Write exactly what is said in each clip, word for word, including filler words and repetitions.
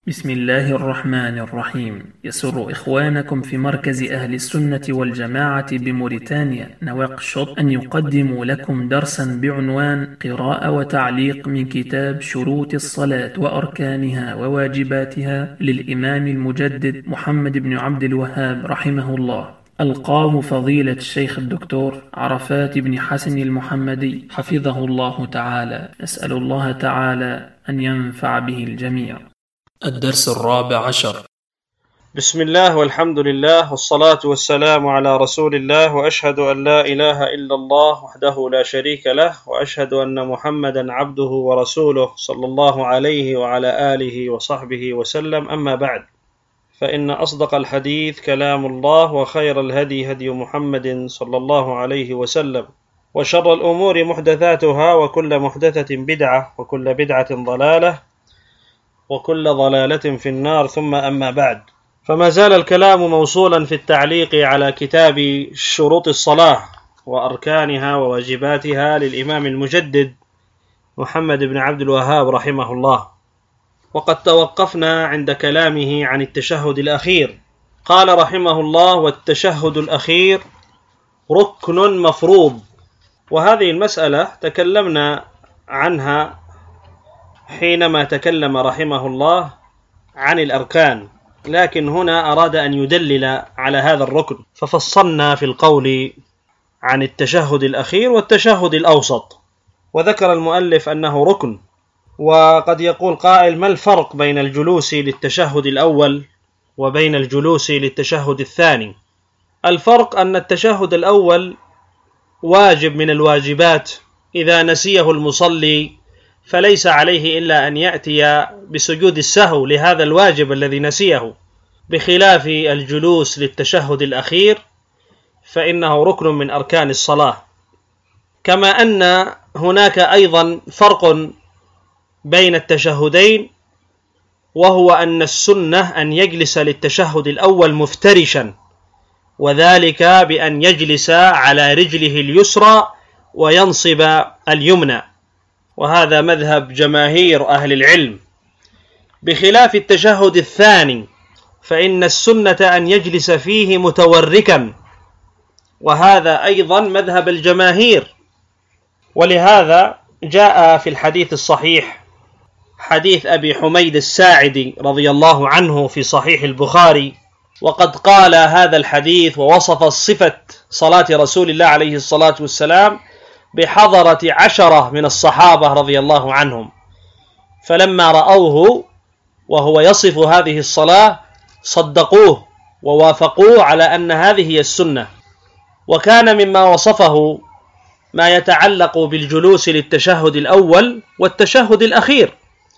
بسم الله الرحمن الرحيم. يسر إخوانكم في مركز أهل السنة والجماعة بموريتانيا نواكشوط أن يقدموا لكم درسا بعنوان قراءة وتعليق من كتاب شروط الصلاة وأركانها وواجباتها للإمام المجدد محمد بن عبد الوهاب رحمه الله. ألقاه فضيلة الشيخ الدكتور عرفات بن حسن المحمدي حفظه الله تعالى. نسأل الله تعالى أن ينفع به الجميع. الدرس الرابع عشر. بسم الله والحمد لله والصلاة والسلام على رسول الله، وأشهد أن لا إله إلا الله وحده لا شريك له، وأشهد أن محمدا عبده ورسوله صلى الله عليه وعلى آله وصحبه وسلم. أما بعد، فإن أصدق الحديث كلام الله، وخير الهدي هدي محمد صلى الله عليه وسلم، وشر الأمور محدثاتها، وكل محدثة بدعة، وكل بدعة ضلالة، وكل ضلالة في النار. ثم أما بعد، فما زال الكلام موصولا في التعليق على كتاب شروط الصلاة وأركانها وواجباتها للإمام المجدد محمد بن عبد الوهاب رحمه الله. وقد توقفنا عند كلامه عن التشهد الأخير. قال رحمه الله: والتشهد الأخير ركن مفروض. وهذه المسألة تكلمنا عنها حينما تكلم رحمه الله عن الأركان، لكن هنا أراد أن يدلل على هذا الركن، ففصلنا في القول عن التشهد الأخير والتشهد الأوسط. وذكر المؤلف أنه ركن. وقد يقول قائل: ما الفرق بين الجلوس للتشهد الأول وبين الجلوس للتشهد الثاني؟ الفرق أن التشهد الأول واجب من الواجبات، إذا نسيه المصلي فليس عليه إلا أن يأتي بسجود السهو لهذا الواجب الذي نسيه، بخلاف الجلوس للتشهد الأخير فإنه ركن من أركان الصلاة. كما أن هناك أيضا فرق بين التشهدين، وهو أن السنة أن يجلس للتشهد الأول مفترشا، وذلك بأن يجلس على رجله اليسرى وينصب اليمنى، وهذا مذهب جماهير أهل العلم. بخلاف التشهد الثاني فإن السنة أن يجلس فيه متوركا، وهذا أيضا مذهب الجماهير. ولهذا جاء في الحديث الصحيح حديث أبي حميد الساعدي رضي الله عنه في صحيح البخاري، وقد قال هذا الحديث ووصف صفة صلاة رسول الله عليه الصلاة والسلام بحضرة عشرة من الصحابة رضي الله عنهم، فلما رأوه وهو يصف هذه الصلاة صدقوه ووافقوه على أن هذه هي السنة. وكان مما وصفه ما يتعلق بالجلوس للتشهد الأول والتشهد الأخير.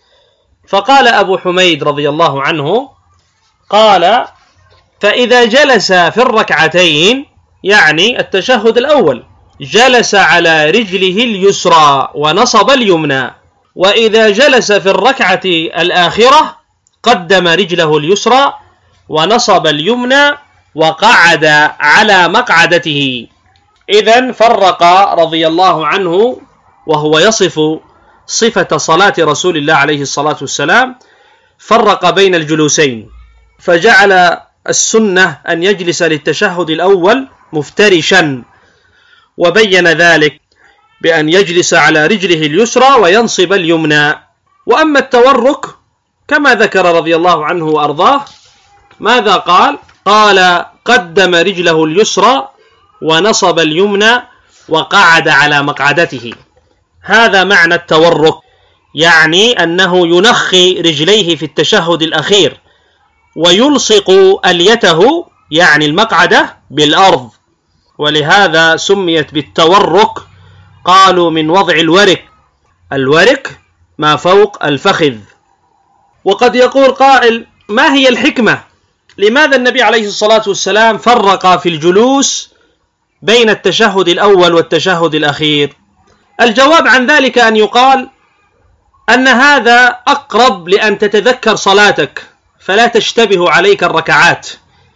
فقال أبو حميد رضي الله عنه: قال: فإذا جلس في الركعتين، يعني التشهد الأول، جلس على رجله اليسرى ونصب اليمنى، وإذا جلس في الركعة الآخرة قدم رجله اليسرى ونصب اليمنى وقعد على مقعدته. إذن فرق رضي الله عنه وهو يصف صفة صلاة رسول الله عليه الصلاة والسلام، فرق بين الجلوسين، فجعل السنة أن يجلس للتشهد الأول مفترشا، وبين ذلك بأن يجلس على رجله اليسرى وينصب اليمنى. وأما التورك كما ذكر رضي الله عنه وأرضاه، ماذا قال؟ قال: قدم رجله اليسرى ونصب اليمنى وقعد على مقعدته. هذا معنى التورك، يعني أنه ينخي رجليه في التشهد الأخير ويلصق أليته، يعني المقعدة، بالأرض، ولهذا سميت بالتورك. قالوا من وضع الورك، الورك ما فوق الفخذ. وقد يقول قائل: ما هي الحكمة؟ لماذا النبي عليه الصلاة والسلام فرق في الجلوس بين التشهد الأول والتشهد الأخير؟ الجواب عن ذلك أن يقال أن هذا أقرب لأن تتذكر صلاتك، فلا تشتبه عليك الركعات.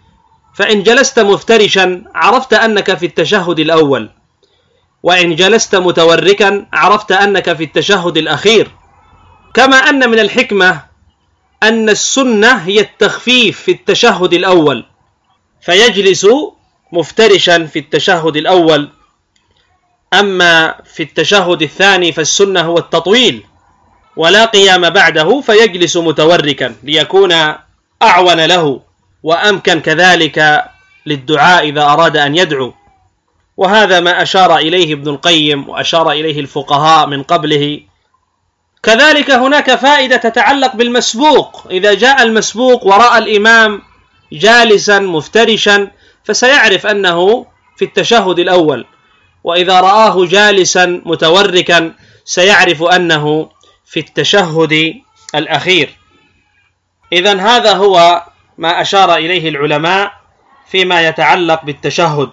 فإن جلست مفترشا عرفت أنك في التشهد الأول، وإن جلست متوركا عرفت أنك في التشهد الأخير. كما أن من الحكمة أن السنة هي التخفيف في التشهد الأول، فيجلس مفترشا في التشهد الأول. أما في التشهد الثاني فالسنة هو التطويل ولا قيام بعده، فيجلس متوركا ليكون أعون له وأمكن كذلك للدعاء إذا أراد أن يدعو. وهذا ما أشار إليه ابن القيم وأشار إليه الفقهاء من قبله. كذلك هناك فائدة تتعلق بالمسبوق، إذا جاء المسبوق وراء الإمام جالسا مفترشا فسيعرف أنه في التشهد الأول، وإذا رآه جالسا متوركا سيعرف أنه في التشهد الأخير. إذن هذا هو ما أشار إليه العلماء فيما يتعلق بالتشهد.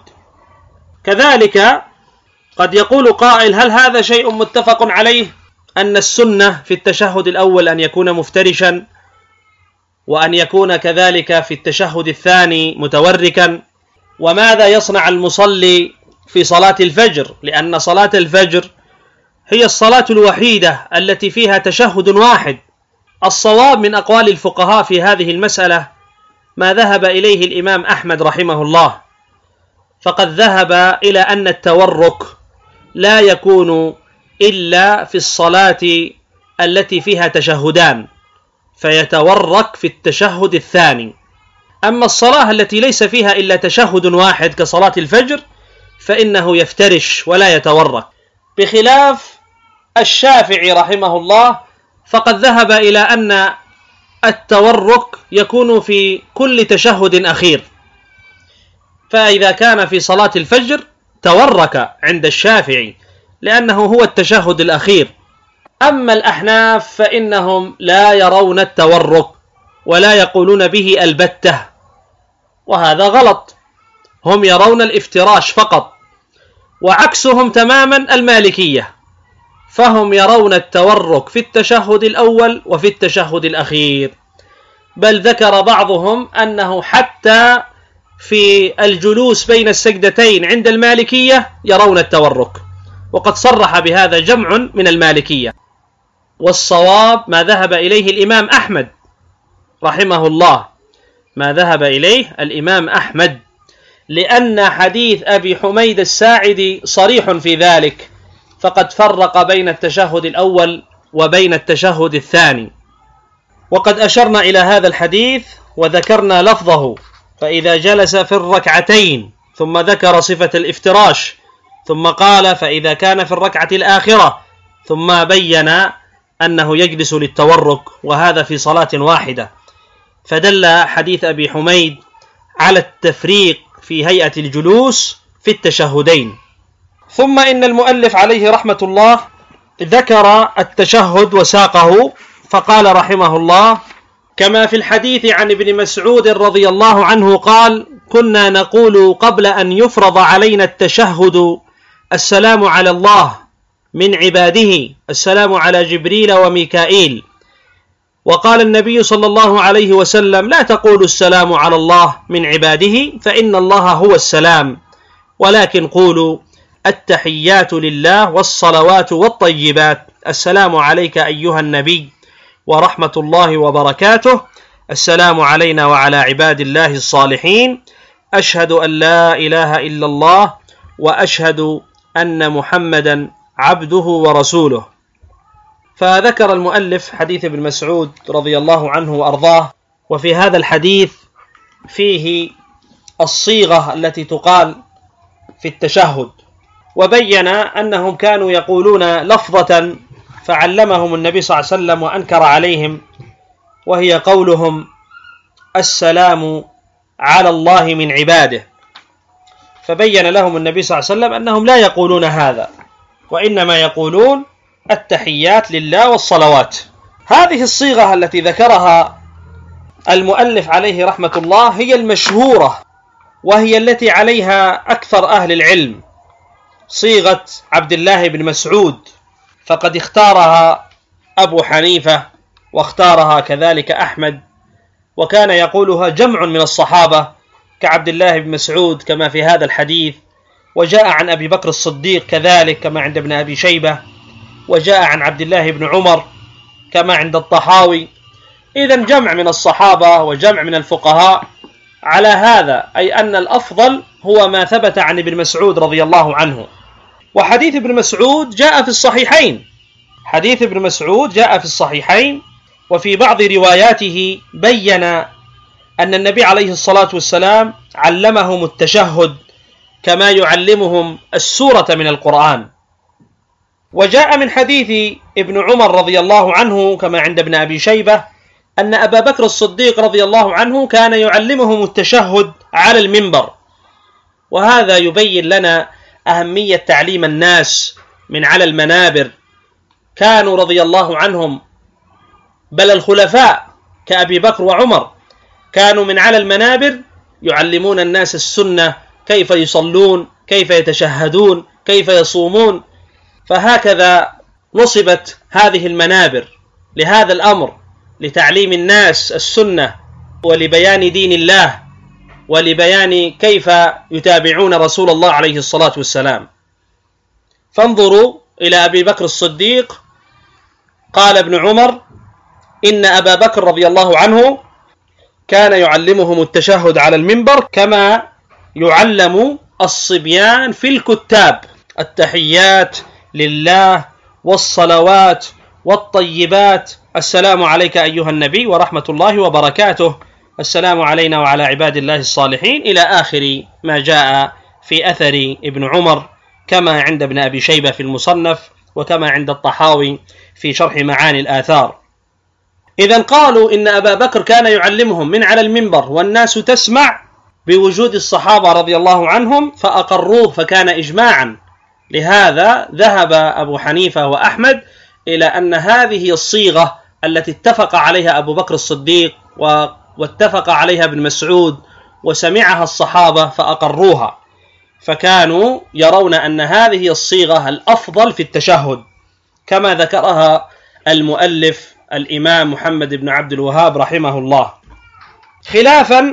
كذلك قد يقول قائل: هل هذا شيء متفق عليه أن السنة في التشهد الأول أن يكون مفترشا وأن يكون كذلك في التشهد الثاني متوركا؟ وماذا يصنع المصلي في صلاة الفجر؟ لأن صلاة الفجر هي الصلاة الوحيدة التي فيها تشهد واحد. الصواب من أقوال الفقهاء في هذه المسألة ما ذهب إليه الإمام أحمد رحمه الله، فقد ذهب إلى أن التورك لا يكون إلا في الصلاة التي فيها تشهدان، فيتورك في التشهد الثاني. أما الصلاة التي ليس فيها إلا تشهد واحد كصلاة الفجر فإنه يفترش ولا يتورك، بخلاف الشافعي رحمه الله فقد ذهب إلى أن التورك يكون في كل تشهد أخير، فإذا كان في صلاة الفجر تورك عند الشافعي لأنه هو التشهد الأخير. أما الأحناف فإنهم لا يرون التورك ولا يقولون به البتة، وهذا غلط، هم يرون الافتراش فقط، وعكسهم تماما المالكية، فهم يرون التورك في التشهد الأول وفي التشهد الأخير، بل ذكر بعضهم أنه حتى في الجلوس بين السجدتين عند المالكية يرون التورك، وقد صرح بهذا جمع من المالكية. والصواب ما ذهب إليه الإمام أحمد رحمه الله، ما ذهب إليه الإمام أحمد، لأن حديث أبي حميد الساعدي صريح في ذلك، فقد فرق بين التشهد الأول وبين التشهد الثاني. وقد أشرنا إلى هذا الحديث وذكرنا لفظه: فإذا جلس في الركعتين، ثم ذكر صفة الافتراش، ثم قال: فإذا كان في الركعة الآخرة، ثم بين أنه يجلس للتورك، وهذا في صلاة واحدة، فدل حديث أبي حميد على التفريق في هيئة الجلوس في التشهدين. ثم إن المؤلف عليه رحمة الله ذكر التشهد وساقه، فقال رحمه الله: كما في الحديث عن ابن مسعود رضي الله عنه قال: كنا نقول قبل أن يفرض علينا التشهد: السلام على الله من عباده، السلام على جبريل وميكائيل. وقال النبي صلى الله عليه وسلم: لا تقولوا السلام على الله من عباده فإن الله هو السلام، ولكن قولوا التحيات لله والصلوات والطيبات، السلام عليك أيها النبي ورحمة الله وبركاته، السلام علينا وعلى عباد الله الصالحين، أشهد أن لا إله إلا الله وأشهد أن محمدا عبده ورسوله. فذكر المؤلف حديث ابن مسعود رضي الله عنه وأرضاه، وفي هذا الحديث فيه الصيغة التي تقال في التشهد، وبين أنهم كانوا يقولون لفظة فعلمهم النبي صلى الله عليه وسلم وأنكر عليهم، وهي قولهم: السلام على الله من عباده. فبين لهم النبي صلى الله عليه وسلم أنهم لا يقولون هذا، وإنما يقولون التحيات لله والصلوات. هذه الصيغة التي ذكرها المؤلف عليه رحمة الله هي المشهورة، وهي التي عليها أكثر أهل العلم، صيغة عبد الله بن مسعود، فقد اختارها أبو حنيفة واختارها كذلك أحمد، وكان يقولها جمع من الصحابة كعبد الله بن مسعود كما في هذا الحديث، وجاء عن أبي بكر الصديق كذلك كما عند ابن أبي شيبة، وجاء عن عبد الله بن عمر كما عند الطحاوي، إذن جمع من الصحابة وجمع من الفقهاء على هذا، أي أن الأفضل هو ما ثبت عن ابن مسعود رضي الله عنه. وحديث ابن مسعود جاء في الصحيحين، حديث ابن مسعود جاء في الصحيحين، وفي بعض رواياته بين أن النبي عليه الصلاة والسلام علمهم التشهد كما يعلمهم السورة من القرآن. وجاء من حديث ابن عمر رضي الله عنه كما عند ابن أبي شيبة أن أبا بكر الصديق رضي الله عنه كان يعلمهم التشهد على المنبر. وهذا يبين لنا أهمية تعليم الناس من على المنابر. كانوا رضي الله عنهم، بل الخلفاء كأبي بكر وعمر، كانوا من على المنابر يعلمون الناس السنة، كيف يصلون، كيف يتشهدون، كيف يصومون. فهكذا نصبت هذه المنابر لهذا الأمر، لتعليم الناس السنة ولبيان دين الله ولبيان كيف يتابعون رسول الله عليه الصلاة والسلام. فانظروا إلى أبي بكر الصديق، قال ابن عمر إن أبا بكر رضي الله عنه كان يعلمهم التشهد على المنبر كما يعلم الصبيان في الكتاب، التحيات لله والصلوات والطيبات، السلام عليك أيها النبي ورحمة الله وبركاته، السلام علينا وعلى عباد الله الصالحين، إلى آخر ما جاء في أثر ابن عمر كما عند ابن أبي شيبة في المصنف وكما عند الطحاوي في شرح معاني الآثار. إذن قالوا إن أبا بكر كان يعلمهم من على المنبر والناس تسمع بوجود الصحابة رضي الله عنهم فأقروه، فكان إجماعا. لهذا ذهب أبو حنيفة وأحمد إلى أن هذه الصيغة التي اتفق عليها أبو بكر الصديق واتفق عليها ابن مسعود وسمعها الصحابة فأقروها، فكانوا يرون أن هذه الصيغة الأفضل في التشهد كما ذكرها المؤلف الإمام محمد بن عبد الوهاب رحمه الله، خلافا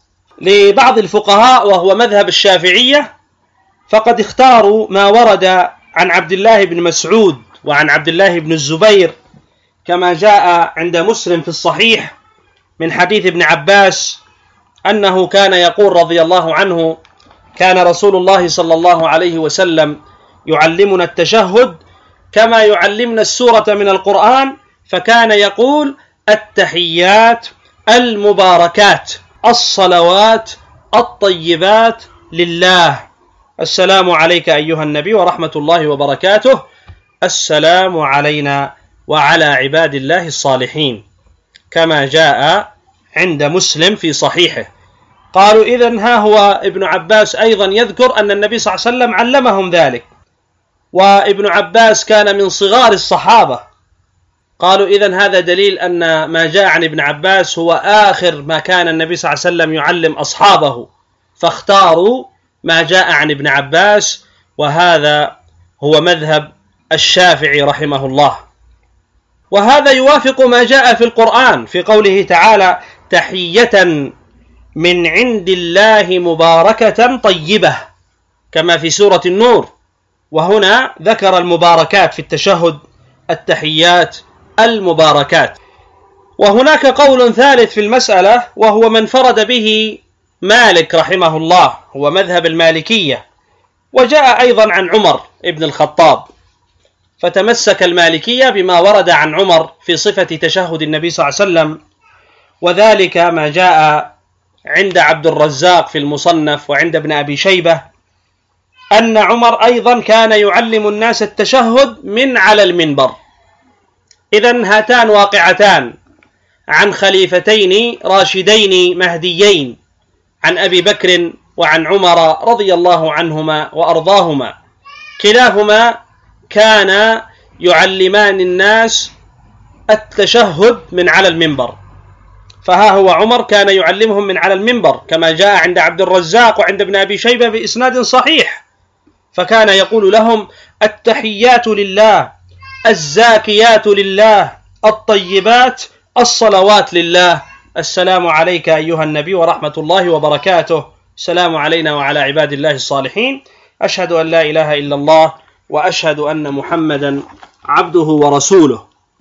لبعض الفقهاء وهو مذهب الشافعية، فقد اختاروا ما ورد عن عبد الله بن مسعود وعن عبد الله بن الزبير كما جاء عند مسلم في الصحيح من حديث ابن عباس أنه كان يقول رضي الله عنه كان رسول الله صلى الله عليه وسلم يعلمنا التشهد كما يعلمنا السورة من القرآن، فكان يقول التحيات المباركات الصلوات الطيبات لله، السلام عليك أيها النبي ورحمة الله وبركاته، السلام علينا وعلى عباد الله الصالحين، كما جاء عند مسلم في صحيحه. قالوا إذن ها هو ابن عباس أيضا يذكر أن النبي صلى الله عليه وسلم علمهم ذلك، وابن عباس كان من صغار الصحابة. قالوا إذن هذا دليل أن ما جاء عن ابن عباس هو آخر ما كان النبي صلى الله عليه وسلم يعلم أصحابه، فاختاروا ما جاء عن ابن عباس، وهذا هو مذهب الشافعي رحمه الله. وهذا يوافق ما جاء في القرآن في قوله تعالى تحية من عند الله مباركة طيبة كما في سورة النور، وهنا ذكر المباركات في التشهد، التحيات المباركات. وهناك قول ثالث في المسألة وهو من فرد به مالك رحمه الله، هو مذهب المالكية، وجاء أيضا عن عمر ابن الخطاب، فتمسك المالكية بما ورد عن عمر في صفة تشهد النبي صلى الله عليه وسلم، وذلك ما جاء عند عبد الرزاق في المصنف وعند ابن أبي شيبة أن عمر أيضا كان يعلم الناس التشهد من على المنبر. إذن هاتان واقعتان عن خليفتين راشدين مهديين، عن أبي بكر وعن عمر رضي الله عنهما وأرضاهما، كلاهما كان يعلمان الناس التشهد من على المنبر. فها هو عمر كان يعلمهم من على المنبر كما جاء عند عبد الرزاق وعند ابن أبي شيبة بإسناد صحيح، فكان يقول لهم التحيات لله الزاكيات لله الطيبات الصلوات لله، السلام عليك أيها النبي ورحمة الله وبركاته، السلام علينا وعلى عباد الله الصالحين، أشهد أن لا إله إلا الله وأشهد أن محمدا عبده ورسوله.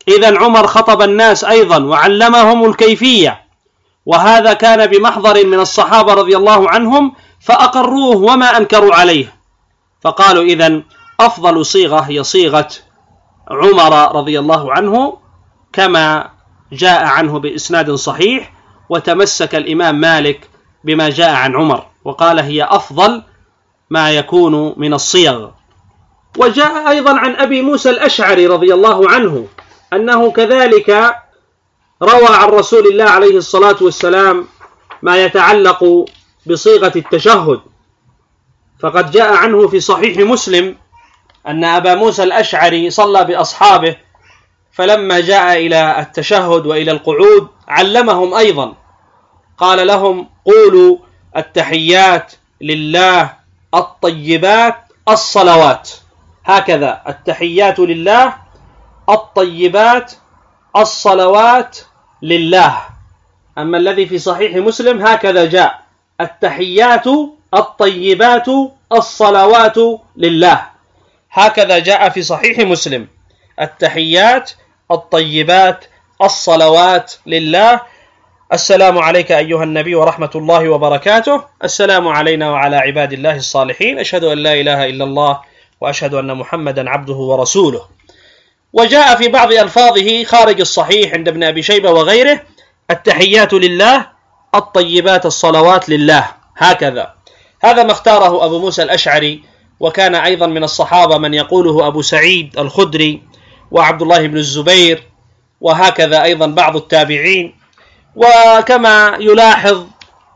إذن عمر خطب الناس أيضا وعلمهم الكيفية، وهذا كان بمحضر من الصحابة رضي الله عنهم فأقروه وما أنكروا عليه، فقالوا إذن أفضل صيغة هي صيغة عمر رضي الله عنه كما جاء عنه بإسناد صحيح، وتمسك الإمام مالك بما جاء عن عمر وقال هي أفضل ما يكون من الصيغ. وجاء أيضا عن أبي موسى الأشعري رضي الله عنه أنه كذلك روى عن رسول الله عليه الصلاة والسلام ما يتعلق بصيغة التشهد، فقد جاء عنه في صحيح مسلم أن أبا موسى الأشعري صلى بأصحابه، فلما جاء إلى التشهد وإلى القعود علمهم أيضا، قال لهم قولوا التحيات لله الطيبات الصلوات، هكذا التحيات لله الطيبات الصلوات لله. أما الذي في صحيح مسلم هكذا جاء التحيات الطيبات الصلوات لله، هكذا جاء في صحيح مسلم التحيات الطيبات الصلوات لله. السلام عليك أيها النبي ورحمة الله وبركاته، السلام علينا وعلى عباد الله الصالحين، أشهد أن لا إله إلا الله وأشهد أن محمدا عبده ورسوله. وجاء في بعض ألفاظه خارج الصحيح عند ابن أبي شيبة وغيره التحيات لله الطيبات الصلوات لله، هكذا. هذا ما اختاره أبو موسى الأشعري، وكان أيضا من الصحابة من يقوله أبو سعيد الخدري وعبد الله بن الزبير، وهكذا أيضا بعض التابعين. وكما يلاحظ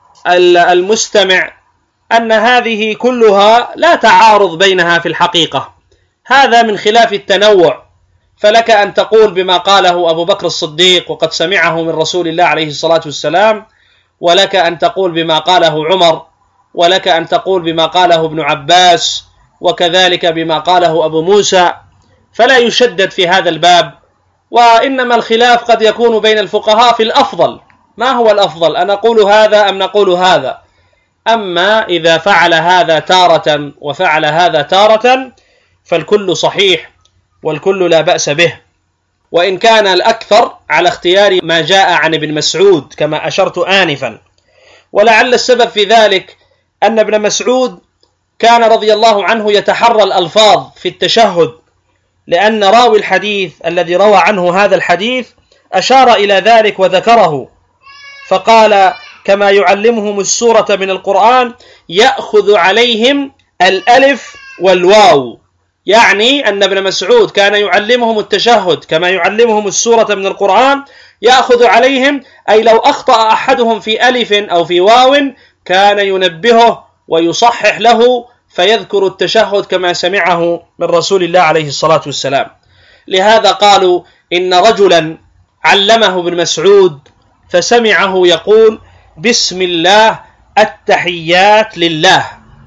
المستمع أن هذه كلها لا تعارض بينها في الحقيقة، هذا من خلاف التنوع، فلك أن تقول بما قاله أبو بكر الصديق وقد سمعه من رسول الله عليه الصلاة والسلام، ولك أن تقول بما قاله عمر، ولك أن تقول بما قاله ابن عباس، وكذلك بما قاله أبو موسى، فلا يشدد في هذا الباب. وإنما الخلاف قد يكون بين الفقهاء في الأفضل، ما هو الأفضل، أن نقول هذا أم نقول هذا؟ أما إذا فعل هذا تارة وفعل هذا تارة فالكل صحيح والكل لا بأس به، وإن كان الأكثر على اختيار ما جاء عن ابن مسعود كما أشرت آنفا. ولعل السبب في ذلك أن ابن مسعود كان رضي الله عنه يتحرى الألفاظ في التشهد، لأن راوي الحديث الذي روى عنه هذا الحديث أشار إلى ذلك وذكره، فقال كما يعلمهم السورة من القرآن يأخذ عليهم الألف والواو، يعني أن ابن مسعود كان يعلمهم التشهد كما يعلمهم السورة من القرآن، يأخذ عليهم أي لو أخطأ أحدهم في ألف أو في واو كان ينبهه ويصحح له فيذكر التشهد كما سمعه من رسول الله عليه الصلاة والسلام. لهذا قالوا إن رجلا علمه ابن مسعود فسمعه يقول بسم الله التحيات لله،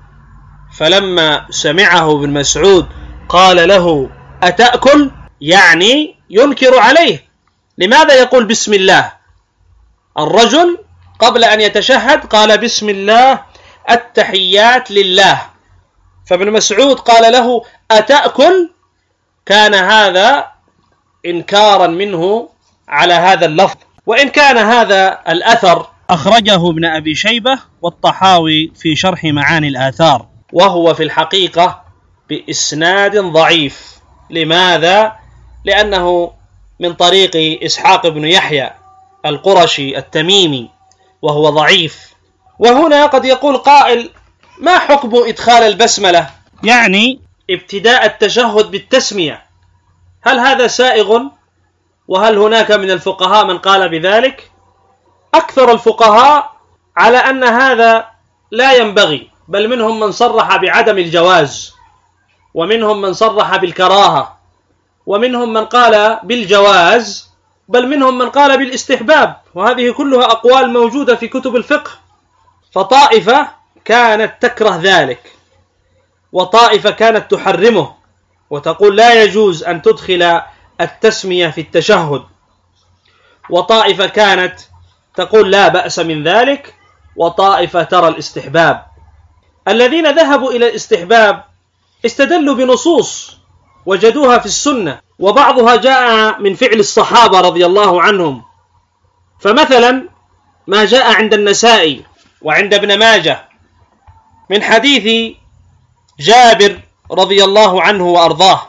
فلما سمعه ابن مسعود قال له أتأكل؟ يعني ينكر عليه، لماذا يقول بسم الله؟ الرجل قبل أن يتشهد قال بسم الله التحيات لله، فابن مسعود قال له أتأكل؟ كان هذا إنكارا منه على هذا اللفظ. وإن كان هذا الأثر أخرجه ابن أبي شيبة والطحاوي في شرح معاني الآثار، وهو في الحقيقة بإسناد ضعيف. لماذا؟ لأنه من طريق إسحاق بن يحيى القرشي التميمي وهو ضعيف. وهنا قد يقول قائل ما حكم إدخال البسملة، يعني ابتداء التشهد بالتسمية، هل هذا سائغ؟ وهل هناك من الفقهاء من قال بذلك؟ أكثر الفقهاء على أن هذا لا ينبغي، بل منهم من صرح بعدم الجواز، ومنهم من صرح بالكراهة، ومنهم من قال بالجواز، بل منهم من قال بالاستحباب، وهذه كلها أقوال موجودة في كتب الفقه. فطائفة كانت تكره ذلك، وطائفة كانت تحرمه وتقول لا يجوز أن تدخل التسمية في التشهد، وطائفة كانت تقول لا بأس من ذلك، وطائفة ترى الاستحباب. الذين ذهبوا إلى الاستحباب استدلوا بنصوص وجدوها في السنة، وبعضها جاء من فعل الصحابة رضي الله عنهم. فمثلا ما جاء عند النسائي وعند ابن ماجه من حديث جابر رضي الله عنه وأرضاه،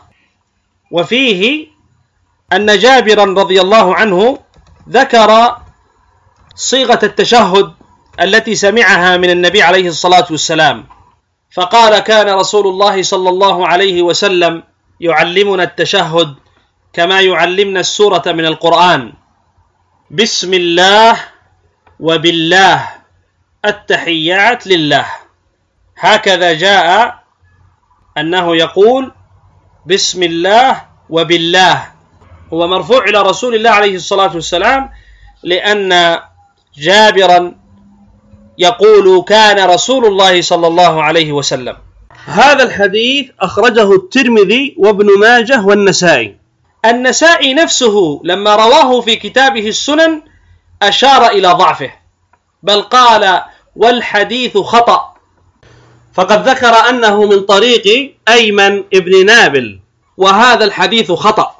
وفيه أن جابرا رضي الله عنه ذكر صيغة التشهد التي سمعها من النبي عليه الصلاة والسلام، فقال: كان رسول الله صلى الله عليه وسلم يعلمنا التشهد كما يعلمنا السورة من القرآن: بسم الله وبالله التحيات لله. هكذا جاء أنه يقول بسم الله وبالله، هو مرفوع إلى رسول الله عليه الصلاة والسلام، لأن جابرا يقول كان رسول الله صلى الله عليه وسلم. هذا الحديث أخرجه الترمذي وابن ماجه والنسائي. النسائي نفسه لما رواه في كتابه السنن أشار إلى ضعفه، بل قال: والحديث خطأ، فقد ذكر أنه من طريق أيمن ابن نابل، وهذا الحديث خطأ.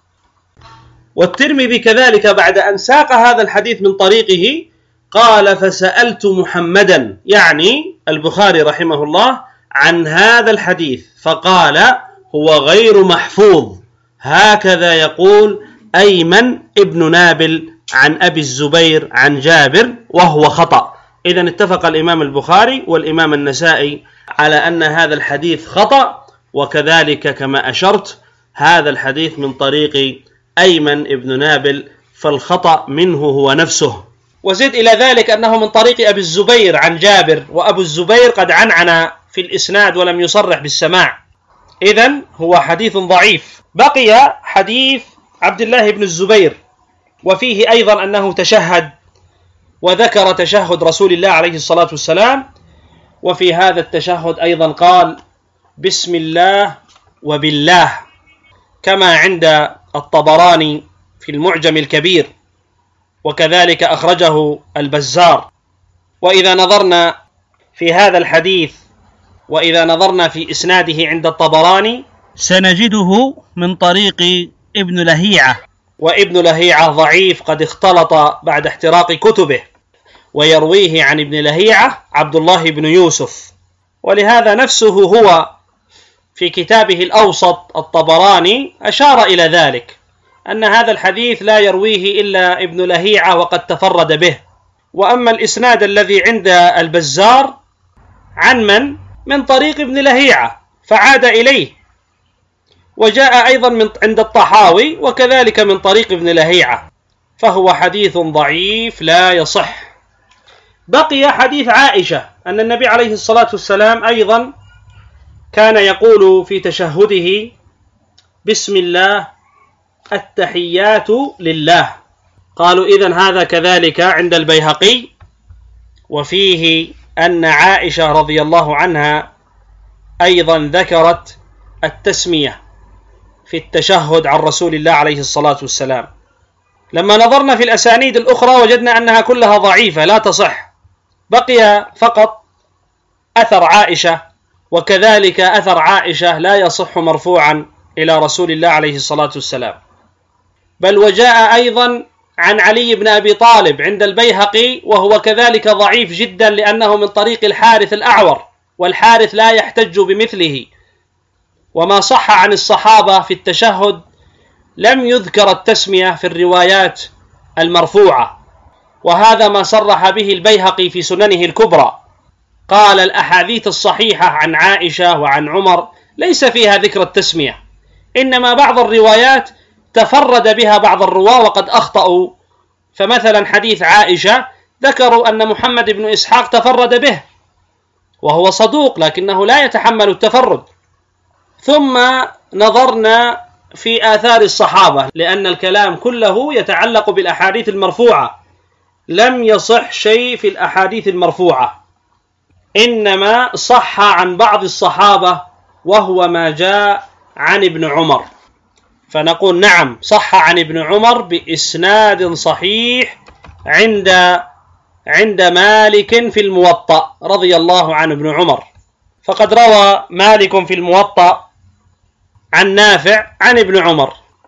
والترمذي كذلك بعد أن ساق هذا الحديث من طريقه قال: فسألت محمدا، يعني البخاري رحمه الله، عن هذا الحديث فقال: هو غير محفوظ. هكذا يقول أيمن ابن نابل عن أبي الزبير عن جابر، وهو خطأ. إذن اتفق الإمام البخاري والإمام النسائي على أن هذا الحديث خطأ، وكذلك كما أشرت هذا الحديث من طريق أيمن ابن نابل، فالخطأ منه هو نفسه. وزد إلى ذلك أنه من طريق أبي الزبير عن جابر، وأبو الزبير قد عنعن في الإسناد ولم يصرح بالسماع، إذن هو حديث ضعيف. بقي حديث عبد الله بن الزبير، وفيه أيضا أنه تشهد وذكر تشهد رسول الله عليه الصلاة والسلام، وفي هذا التشهد أيضا قال: بسم الله وبالله، كما عند الطبراني في المعجم الكبير، وكذلك أخرجه البزار. وإذا نظرنا في هذا الحديث وإذا نظرنا في إسناده عند الطبراني سنجده من طريق ابن لهيعة، وابن لهيعة ضعيف قد اختلط بعد احتراق كتبه، ويرويه عن ابن لهيعة عبد الله بن يوسف. ولهذا نفسه هو في كتابه الأوسط الطبراني أشار إلى ذلك، أن هذا الحديث لا يرويه إلا ابن لهيعة وقد تفرد به. وأما الإسناد الذي عند البزار عن من؟ من طريق ابن لهيعة، فعاد إليه. وجاء أيضا من عند الطحاوي وكذلك من طريق ابن لهيعة، فهو حديث ضعيف لا يصح. بقي حديث عائشة أن النبي عليه الصلاة والسلام أيضا كان يقول في تشهده: بسم الله التحيات لله. قالوا إذن هذا كذلك عند البيهقي، وفيه أن عائشة رضي الله عنها أيضا ذكرت التسمية في التشهد عن رسول الله عليه الصلاة والسلام. لما نظرنا في الأسانيد الأخرى وجدنا أنها كلها ضعيفة لا تصح، بقي فقط أثر عائشة، وكذلك أثر عائشة لا يصح مرفوعا إلى رسول الله عليه الصلاة والسلام. بل وجاء أيضا عن علي بن أبي طالب عند البيهقي، وهو كذلك ضعيف جدا لأنه من طريق الحارث الأعور، والحارث لا يحتج بمثله. وما صح عن الصحابة في التشهد لم يذكر التسمية في الروايات المرفوعة، وهذا ما صرح به البيهقي في سننه الكبرى. قال: الأحاديث الصحيحة عن عائشة وعن عمر ليس فيها ذكر التسمية، إنما بعض الروايات تفرد بها بعض الرواة وقد أخطأوا. فمثلا حديث عائشة ذكروا أن محمد بن إسحاق تفرد به، وهو صدوق لكنه لا يتحمل التفرد. ثم نظرنا في آثار الصحابة، لأن الكلام كله يتعلق بالأحاديث المرفوعة، لم يصح شيء في الأحاديث المرفوعة، إنما صح عن بعض الصحابة وهو ما جاء عن ابن عمر. فنقول نعم صح عن ابن عمر بإسناد صحيح عند عند مالك في الموطأ رضي الله عن ابن عمر، فقد روى مالك في الموطأ عن نافع عن ابن عمر،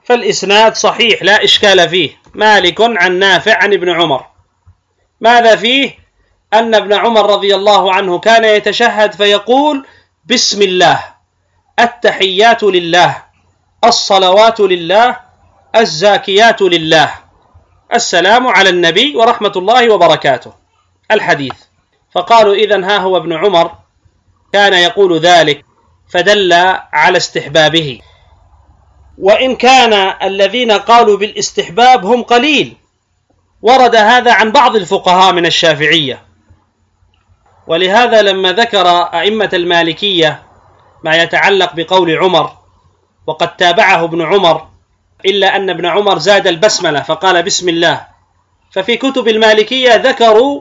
فالإسناد صحيح لا إشكال فيه. مالك عن نافع عن ابن عمر. ماذا فيه؟ أن ابن عمر رضي الله عنه كان يتشهد فيقول: بسم الله، التحيات لله، الصلوات لله، الزاكيات لله، السلام على النبي ورحمة الله وبركاته، الحديث. فقالوا: إذن ها هو ابن عمر كان يقول ذلك، فدل على استحبابه. وإن كان الذين قالوا بالاستحباب هم قليل، ورد هذا عن بعض الفقهاء من الشافعية. ولهذا لما ذكر أئمة المالكية ما يتعلق بقول عمر، وقد تابعه ابن عمر، إلا أن ابن عمر زاد البسملة فقال بسم الله، ففي كتب المالكية ذكروا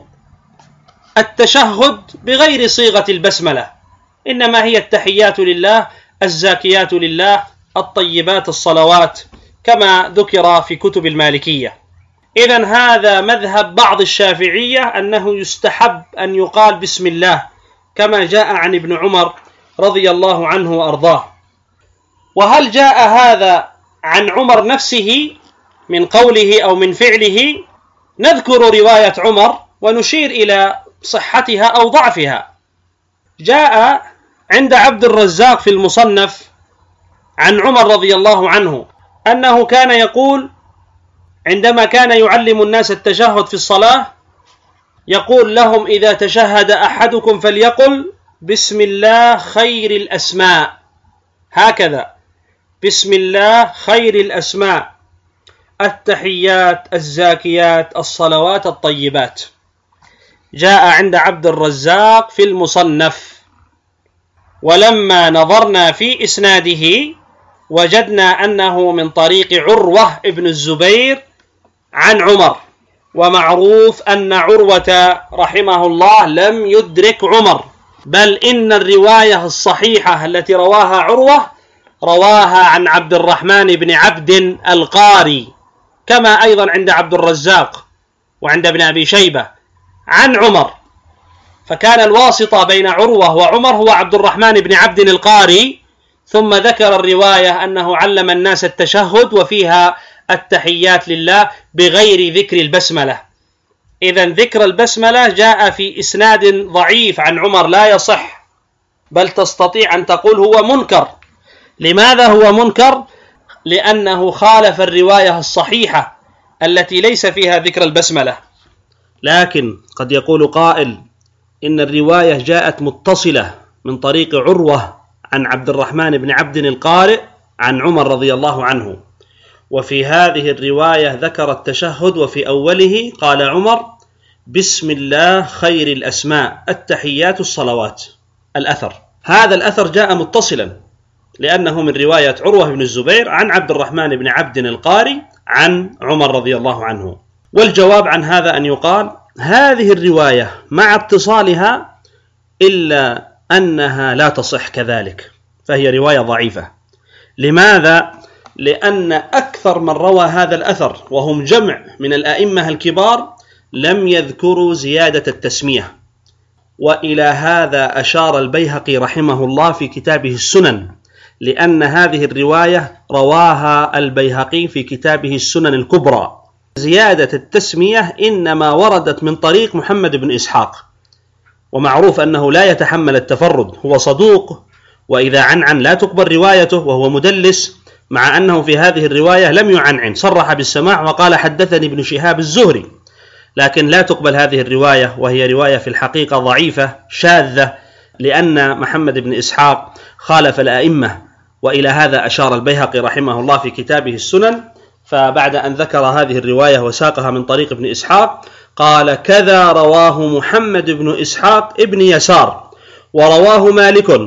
التشهد بغير صيغة البسملة، إنما هي التحيات لله، الزاكيات لله، الطيبات، الصلوات، كما ذكر في كتب المالكية. إذن هذا مذهب بعض الشافعية أنه يستحب أن يقال بسم الله، كما جاء عن ابن عمر رضي الله عنه وأرضاه. وهل جاء هذا عن عمر نفسه من قوله أو من فعله؟ نذكر رواية عمر ونشير إلى صحتها أو ضعفها. جاء عند عبد الرزاق في المصنف عن عمر رضي الله عنه أنه كان يقول عندما كان يعلم الناس التشهد في الصلاة، يقول لهم: إذا تشهد أحدكم فليقل بسم الله خير الأسماء، هكذا، بسم الله خير الأسماء، التحيات، الزاكيات، الصلوات، الطيبات. جاء عند عبد الرزاق في المصنف. ولما نظرنا في إسناده وجدنا أنه من طريق عروة ابن الزبير عن عمر، ومعروف أن عروة رحمه الله لم يدرك عمر، بل إن الرواية الصحيحة التي رواها عروة رواها عن عبد الرحمن بن عبد القاري، كما أيضا عند عبد الرزاق وعند ابن أبي شيبة عن عمر. فكان الواسطة بين عروة وعمر هو عبد الرحمن بن عبد القاري، ثم ذكر الرواية أنه علم الناس التشهد وفيها التحيات لله بغير ذكر البسملة. إذن ذكر البسملة جاء في إسناد ضعيف عن عمر لا يصح، بل تستطيع أن تقول هو منكر. لماذا هو منكر؟ لأنه خالف الرواية الصحيحة التي ليس فيها ذكر البسملة. لكن قد يقول قائل إن الرواية جاءت متصلة من طريق عروة عن عبد الرحمن بن عبد القارئ عن عمر رضي الله عنه، وفي هذه الرواية ذكر التشهد، وفي أوله قال عمر: بسم الله خير الأسماء، التحيات، الصلوات. الأثر هذا الأثر جاء متصلا لأنه من رواية عروة بن الزبير عن عبد الرحمن بن عبد القاري عن عمر رضي الله عنه. والجواب عن هذا أن يقال: هذه الرواية مع اتصالها إلا أنها لا تصح كذلك، فهي رواية ضعيفة. لماذا؟ لأن أكثر من روى هذا الأثر وهم جمع من الأئمة الكبار لم يذكروا زيادة التسمية. وإلى هذا أشار البيهقي رحمه الله في كتابه السنن، لأن هذه الرواية رواها البيهقي في كتابه السنن الكبرى. زيادة التسمية إنما وردت من طريق محمد بن إسحاق، ومعروف أنه لا يتحمل التفرد، هو صدوق، وإذا عنعن لا تقبل روايته، وهو مدلس، مع أنه في هذه الرواية لم يعنعن، صرح بالسماع وقال حدثني ابن شهاب الزهري، لكن لا تقبل هذه الرواية، وهي رواية في الحقيقة ضعيفة شاذة، لأن محمد بن إسحاق خالف الأئمة. وإلى هذا أشار البيهقي رحمه الله في كتابه السنن، فبعد أن ذكر هذه الرواية وساقها من طريق ابن إسحاق قال: كذا رواه محمد بن إسحاق ابن يسار، ورواه مالك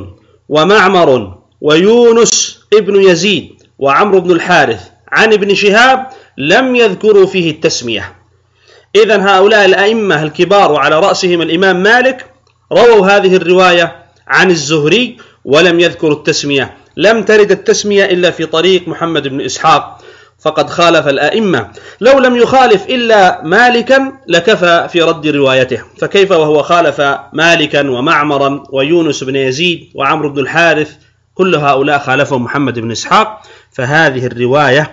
ومعمر ويونس ابن يزيد وعمرو بن الحارث عن ابن شهاب، لم يذكروا فيه التسمية. إذن هؤلاء الأئمة الكبار وعلى رأسهم الإمام مالك رووا هذه الرواية عن الزهري ولم يذكروا التسمية. لم ترد التسمية إلا في طريق محمد بن إسحاق، فقد خالف الأئمة. لو لم يخالف إلا مالكا لكفى في رد روايته، فكيف وهو خالف مالكا ومعمرا ويونس بن يزيد وعمرو بن الحارث، كل هؤلاء خالفهم محمد بن إسحاق. فهذه الرواية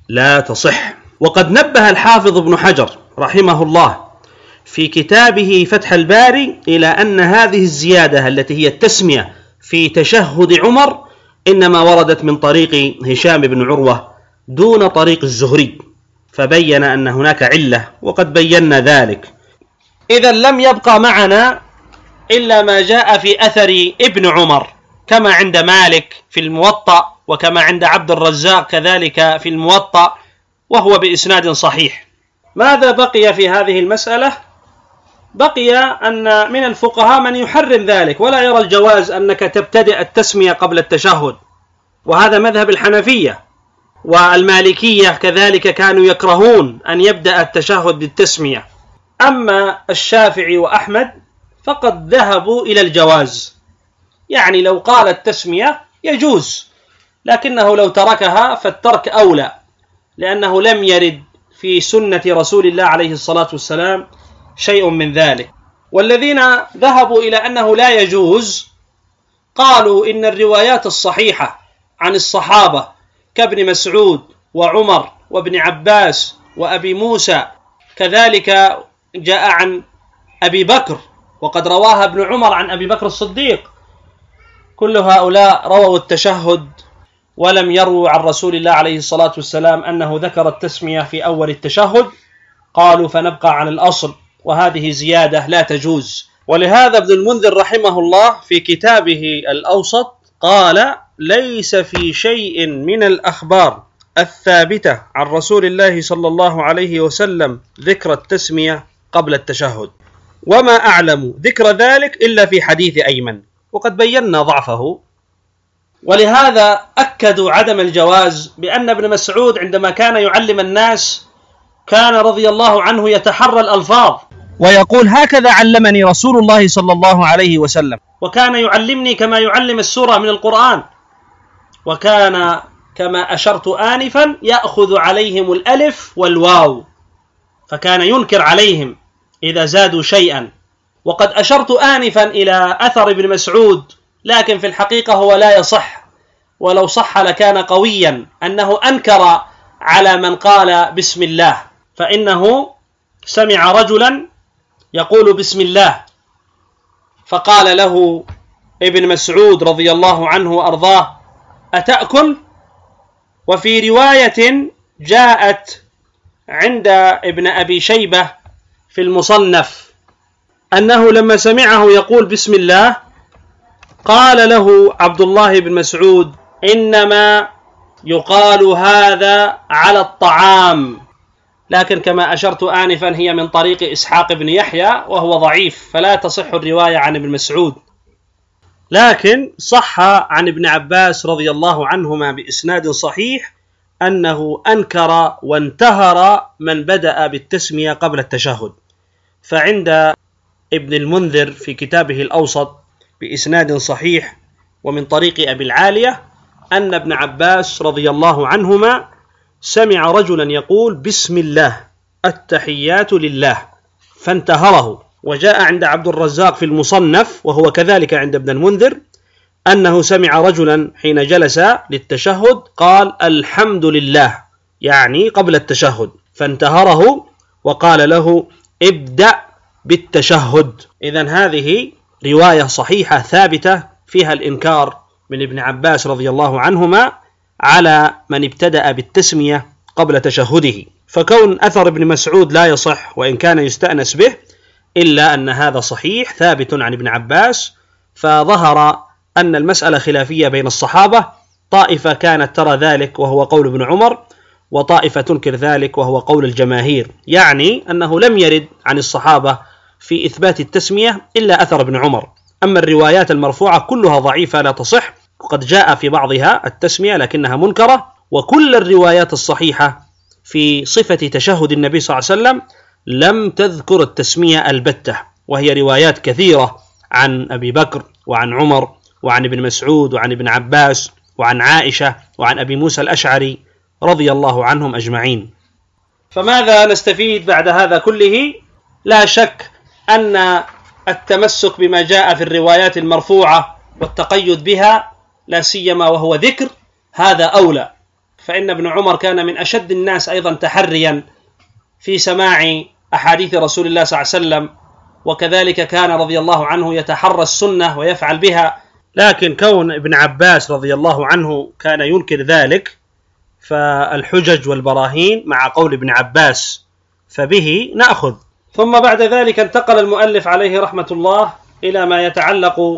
لا تصح. وقد نبه الحافظ ابن حجر رحمه الله في كتابه فتح الباري إلى أن هذه الزيادة التي هي التسمية في تشهد عمر إنما وردت من طريق هشام بن عروة دون طريق الزهري، فبين أن هناك علة وقد بينا ذلك. إذا لم يبقى معنا إلا ما جاء في أثر ابن عمر كما عند مالك في الموطأ وكما عند عبد الرزاق كذلك في الموطأ، وهو بإسناد صحيح. ماذا بقي في هذه المسألة؟ بقي أن من الفقهاء من يحرم ذلك ولا يرى الجواز أنك تبتدئ التسمية قبل التشهد، وهذا مذهب الحنفية، والمالكية كذلك كانوا يكرهون أن يبدأ التشهد بالتسمية. أما الشافعي وأحمد فقد ذهبوا إلى الجواز، يعني لو قال التسمية يجوز، لكنه لو تركها فالترك أولى، لأنه لم يرد في سنة رسول الله عليه الصلاة والسلام شيء من ذلك. والذين ذهبوا إلى أنه لا يجوز قالوا إن الروايات الصحيحة عن الصحابة كابن مسعود وعمر وابن عباس وأبي موسى، كذلك جاء عن أبي بكر وقد رواها ابن عمر عن أبي بكر الصديق، كل هؤلاء رووا التشهد ولم يروا عن رسول الله عليه الصلاة والسلام أنه ذكر التسمية في أول التشهد. قالوا فنبقى عن الأصل، وهذه زيادة لا تجوز. ولهذا ابن المنذر رحمه الله في كتابه الأوسط قال: ليس في شيء من الأخبار الثابتة عن رسول الله صلى الله عليه وسلم ذكر التسمية قبل التشهد، وما أعلم ذكر ذلك إلا في حديث أيمن، وقد بينا ضعفه. ولهذا أكدوا عدم الجواز بأن ابن مسعود عندما كان يعلم الناس كان رضي الله عنه يتحرى الألفاظ ويقول: هكذا علمني رسول الله صلى الله عليه وسلم، وكان يعلمني كما يعلم السورة من القرآن، وكان كما أشرت آنفا يأخذ عليهم الألف والواو، فكان ينكر عليهم إذا زادوا شيئا. وقد أشرت آنفا إلى أثر ابن مسعود، لكن في الحقيقة هو لا يصح، ولو صح لكان قويا، أنه أنكر على من قال بسم الله، فإنه سمع رجلا يقول بسم الله فقال له ابن مسعود رضي الله عنه وأرضاه: أتأكل؟ وفي رواية جاءت عند ابن أبي شيبة في المصنف أنه لما سمعه يقول بسم الله قال له عبد الله بن مسعود: إنما يقال هذا على الطعام. لكن كما أشرت آنفا هي من طريق إسحاق بن يحيى وهو ضعيف، فلا تصح الرواية عن ابن مسعود. لكن صح عن ابن عباس رضي الله عنهما بإسناد صحيح أنه أنكر وانتهر من بدأ بالتسمية قبل التشهد. فعند ابن المنذر في كتابه الأوسط بإسناد صحيح ومن طريق أبي العالية أن ابن عباس رضي الله عنهما سمع رجلا يقول بسم الله التحيات لله فانتهره. وجاء عند عبد الرزاق في المصنف وهو كذلك عند ابن المنذر أنه سمع رجلا حين جلس للتشهد قال الحمد لله، يعني قبل التشهد، فانتهره وقال له ابدأ بالتشهد. إذن هذه رواية صحيحة ثابتة فيها الإنكار من ابن عباس رضي الله عنهما على من ابتدأ بالتسمية قبل تشهده. فكون أثر ابن مسعود لا يصح وإن كان يستأنس به، إلا أن هذا صحيح ثابت عن ابن عباس، فظهر أن المسألة خلافية بين الصحابة، طائفة كانت ترى ذلك وهو قول ابن عمر، وطائفة تنكر ذلك وهو قول الجماهير، يعني أنه لم يرد عن الصحابة في إثبات التسمية إلا أثر ابن عمر. أما الروايات المرفوعة كلها ضعيفة لا تصح، وقد جاء في بعضها التسمية لكنها منكرة، وكل الروايات الصحيحة في صفة تشهد النبي صلى الله عليه وسلم لم تذكر التسمية البتة، وهي روايات كثيرة عن أبي بكر وعن عمر وعن ابن مسعود وعن ابن عباس وعن عائشة وعن أبي موسى الأشعري رضي الله عنهم أجمعين. فماذا نستفيد بعد هذا كله؟ لا شك أن التمسك بما جاء في الروايات المرفوعة والتقيد بها لا سيما وهو ذكر هذا أولى، فإن ابن عمر كان من أشد الناس أيضا تحريا في سماع أحاديث رسول الله صلى الله عليه وسلم، وكذلك كان رضي الله عنه يتحرى السنة ويفعل بها. لكن كون ابن عباس رضي الله عنه كان ينكر ذلك، فالحجج والبراهين مع قول ابن عباس فبه نأخذ. ثم بعد ذلك انتقل المؤلف عليه رحمة الله إلى ما يتعلق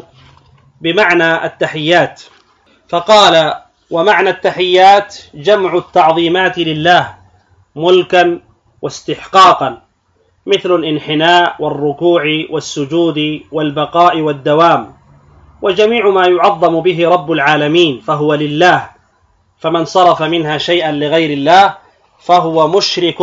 بمعنى التحيات، فقال: ومعنى التحيات جمع التعظيمات لله ملكا واستحقاقا، مثل الانحناء والركوع والسجود والبقاء والدوام، وجميع ما يعظم به رب العالمين فهو لله، فمن صرف منها شيئا لغير الله فهو مشرك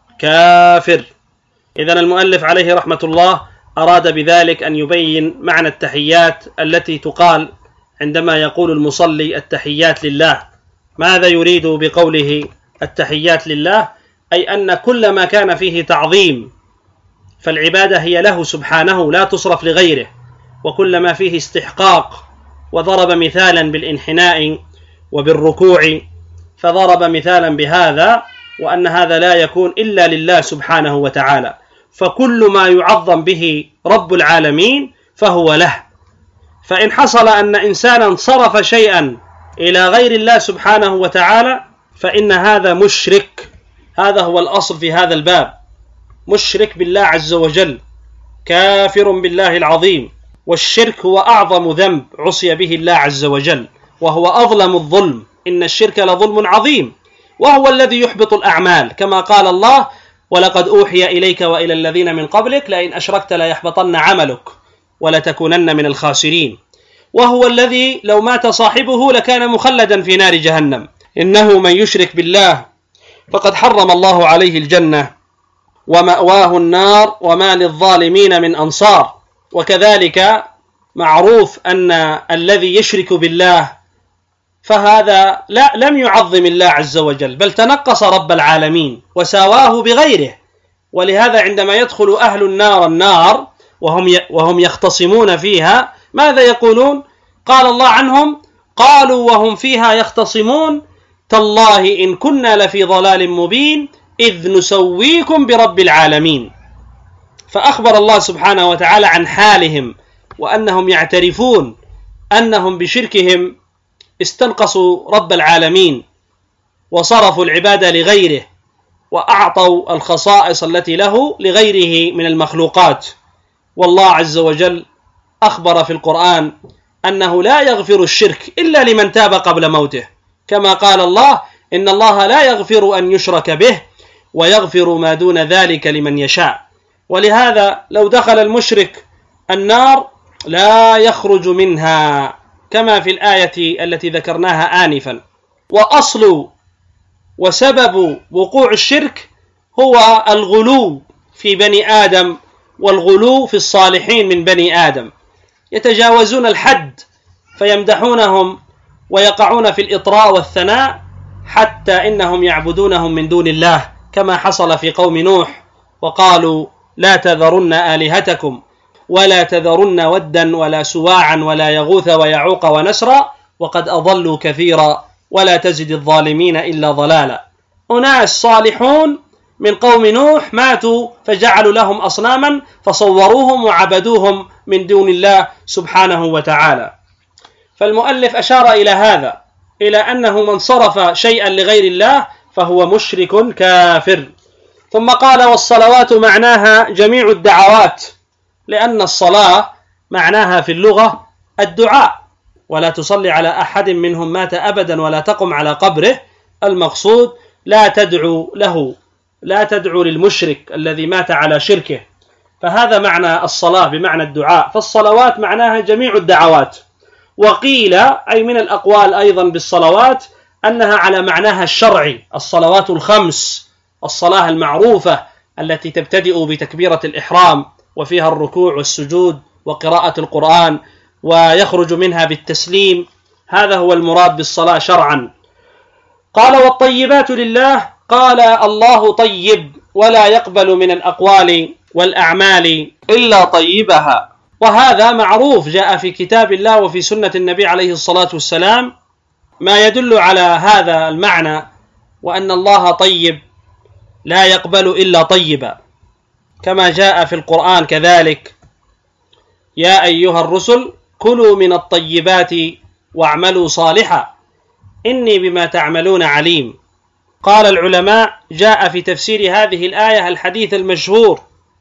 كافر. إذن المؤلف عليه رحمة الله أراد بذلك أن يبين معنى التحيات التي تقال عندما يقول المصلي التحيات لله. ماذا يريد بقوله التحيات لله؟ أي أن كل ما كان فيه تعظيم فالعبادة هي له سبحانه لا تصرف لغيره، وكل ما فيه استحقاق، وضرب مثالا بالانحناء وبالركوع، فضرب مثالا بهذا، وأن هذا لا يكون إلا لله سبحانه وتعالى، فكل ما يعظم به رب العالمين فهو له. فإن حصل أن إنسانا صرف شيئا إلى غير الله سبحانه وتعالى فإن هذا مشرك. هذا هو الأصل في هذا الباب، مشرك بالله عز وجل، كافر بالله العظيم. والشرك هو أعظم ذنب عصي به الله عز وجل، وهو أظلم الظلم، إن الشرك لظلم عظيم، وهو الذي يحبط الأعمال، كما قال الله: ولقد أوحي إليك وإلى الذين من قبلك لئن أشركت ليحبطن عملك ولتكونن من الخاسرين. وهو الذي لو مات صاحبه لكان مخلدا في نار جهنم. إنه من يشرك بالله فقد حرم الله عليه الجنة ومأواه النار وما للظالمين من أنصار. وكذلك معروف أن الذي يشرك بالله فهذا لا لم يعظم الله عز وجل، بل تنقص رب العالمين وساواه بغيره. ولهذا عندما يدخل أهل النار النار وهم وهم يختصمون فيها ماذا يقولون؟ قال الله عنهم: قالوا وهم فيها يختصمون تالله إن كنا لفي ضلال مبين إذ نسويكم برب العالمين. فأخبر الله سبحانه وتعالى عن حالهم، وأنهم يعترفون أنهم بشركهم استنقصوا رب العالمين وصرفوا العبادة لغيره، وأعطوا الخصائص التي له لغيره من المخلوقات. والله عز وجل أخبر في القرآن أنه لا يغفر الشرك إلا لمن تاب قبل موته، كما قال الله: إن الله لا يغفر أن يشرك به ويغفر ما دون ذلك لمن يشاء. ولهذا لو دخل المشرك النار لا يخرج منها، كما في الآية التي ذكرناها آنفا. وأصل وسبب وقوع الشرك هو الغلو في بني آدم والغلو في الصالحين من بني آدم، يتجاوزون الحد فيمدحونهم ويقعون في الإطراء والثناء حتى إنهم يعبدونهم من دون الله، كما حصل في قوم نوح: وقالوا لا تذرن آلهتكم ولا تذرن ودا ولا سواعا ولا يغوث ويعوق ونسرا وقد أضلوا كثيرا ولا تزد الظالمين إلا ضلالا. أناس صالحون من قوم نوح ماتوا فجعلوا لهم أصناما فصوروهم وعبدوهم من دون الله سبحانه وتعالى. فالمؤلف أشار إلى هذا، إلى أنه من صرف شيئا لغير الله فهو مشرك كافر. ثم قال: والصلوات معناها جميع الدعوات، لأن الصلاة معناها في اللغة الدعاء، ولا تصلي على أحد منهم مات أبدا ولا تقم على قبره. المقصود لا تدعو له، لا تدعو للمشرك الذي مات على شركه، فهذا معنى الصلاة بمعنى الدعاء. فالصلوات معناها جميع الدعوات. وقيل أي من الأقوال أيضا بالصلوات أنها على معناها الشرعي، الصلوات الخمس، الصلاة المعروفة التي تبتدئ بتكبيرة الإحرام وفيها الركوع والسجود وقراءة القرآن ويخرج منها بالتسليم، هذا هو المراد بالصلاة شرعا. قال: والطيبات لله، قال الله طيب ولا يقبل من الأقوال والأعمال إلا طيبها. وهذا معروف، جاء في كتاب الله وفي سنة النبي عليه الصلاة والسلام ما يدل على هذا المعنى وأن الله طيب لا يقبل إلا طيبا، كما جاء في القرآن كذلك: يا أيها الرسل كلوا من الطيبات واعملوا صالحا إني بما تعملون عليم. قال العلماء: جاء في تفسير هذه الآية الحديث المشهور،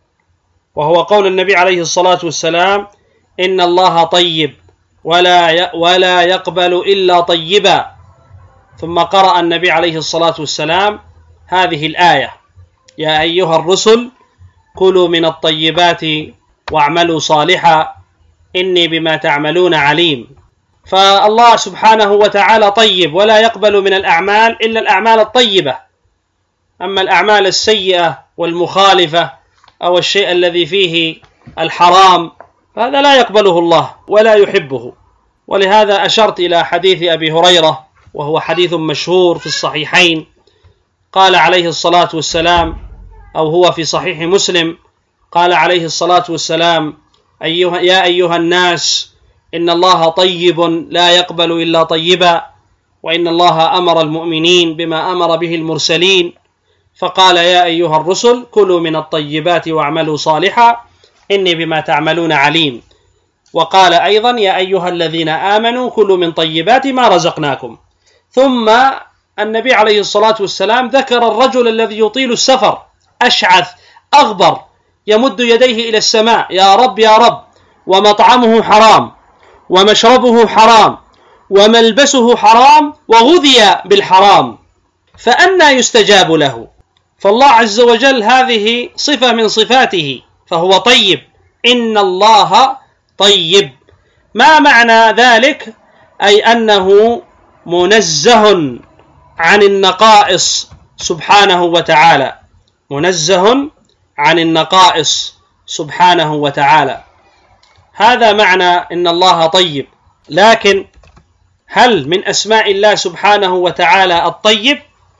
وهو قول النبي عليه الصلاة والسلام: إن الله طيب ولا ولا يقبل إلا طيبا. ثم قرأ النبي عليه الصلاة والسلام هذه الآية: يا أيها الرسل كلوا من الطيبات واعملوا صالحا إني بما تعملون عليم. فالله سبحانه وتعالى طيب ولا يقبل من الأعمال إلا الأعمال الطيبة. أما الأعمال السيئة والمخالفة أو الشيء الذي فيه الحرام فهذا لا يقبله الله ولا يحبه. ولهذا أشرت إلى حديث أبي هريرة، وهو حديث مشهور في الصحيحين. قال عليه الصلاة والسلام، أو هو في صحيح مسلم، قال عليه الصلاة والسلام: أيها يا أيها الناس إن الله طيب لا يقبل إلا طيبا، وإن الله أمر المؤمنين بما أمر به المرسلين، فقال: يا أيها الرسل كلوا من الطيبات واعملوا صالحا إني بما تعملون عليم. وقال أيضا: يا أيها الذين آمنوا كلوا من طيبات ما رزقناكم. ثم النبي عليه الصلاة والسلام ذكر الرجل الذي يطيل السفر، أشعث أغبر، يمد يديه إلى السماء: يا رب يا رب، ومطعمه حرام ومشربه حرام وملبسه حرام وغذي بالحرام، فأنى يستجاب له؟ فالله عز وجل هذه صفة من صفاته، فهو طيب. إن الله طيب. ما معنى ذلك؟ أي أنه منزه عن النقائص سبحانه وتعالى، منزه عن النقائص سبحانه وتعالى. هذا معنى إن الله طيب. لكن هل من أسماء الله سبحانه وتعالى الطيب؟